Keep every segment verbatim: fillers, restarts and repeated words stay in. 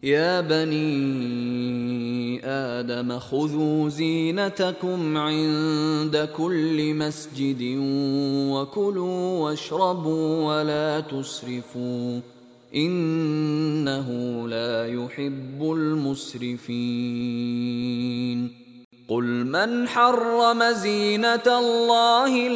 يا بني آدم خذوا زينتكم عند كل مسجد وكلوا واشربوا ولا تسرفوا إنه لا يحب المسرفين. قل من حرم زينة الله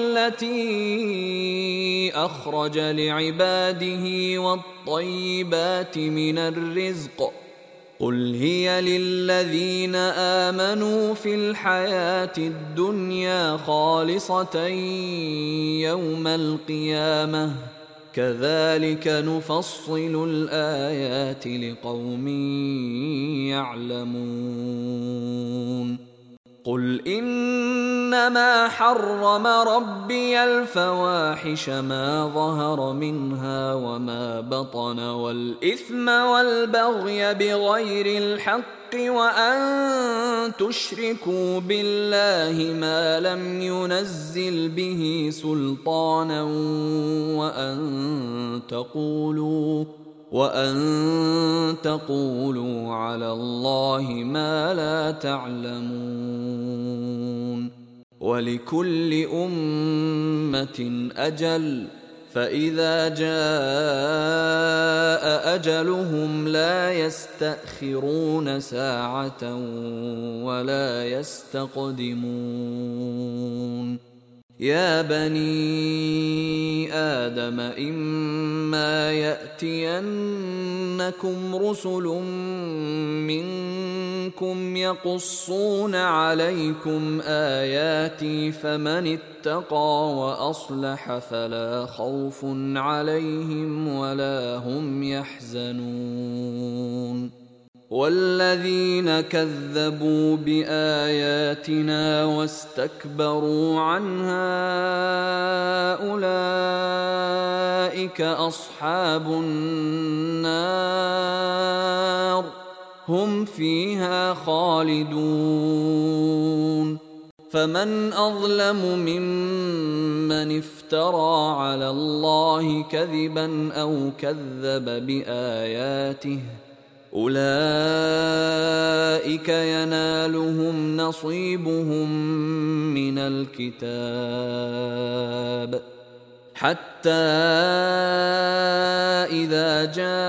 التي أخرج لعباده والطيبات من الرزق قل هي للذين آمنوا في الحياة الدنيا خالصة يوم القيامة كذلك نفصل الآيات لقوم يعلمون. قل إنما حرم ربي الفواحش ما ظهر منها وما بطن والإثم والبغي بغير الحق وأن تشركوا بالله ما لم ينزل به سلطانا وأن تقولوا وأن تقولوا على الله ما لا تعلمون. ولكل أمة أجل فإذا جاء أجلهم لا يستأخرون ساعة ولا يستقدمون. يا بني آدم إما يأتينكم رسل منكم يقصون عليكم آياتي فمن اتقى وأصلح فلا خوف عليهم ولا هم يحزنون. والذين كذبوا بآياتنا واستكبروا عنها أولئك أصحاب النار هم فيها خالدون. فمن أظلم ممن افترى على الله كذبا أو كذب بآياته أولئك ينالهم نصيبهم من الكتاب حتى إذا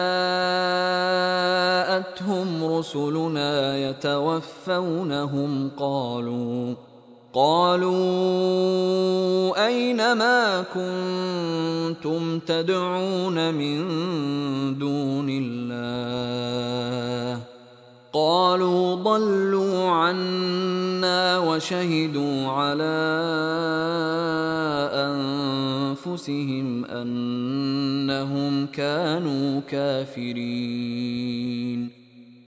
جاءتهم رسلنا يتوفونهم قالوا قالوا أين ما كنتم تدعون من دون الله قالوا ضلوا عنا وشهدوا على أنفسهم أنهم كانوا كافرين.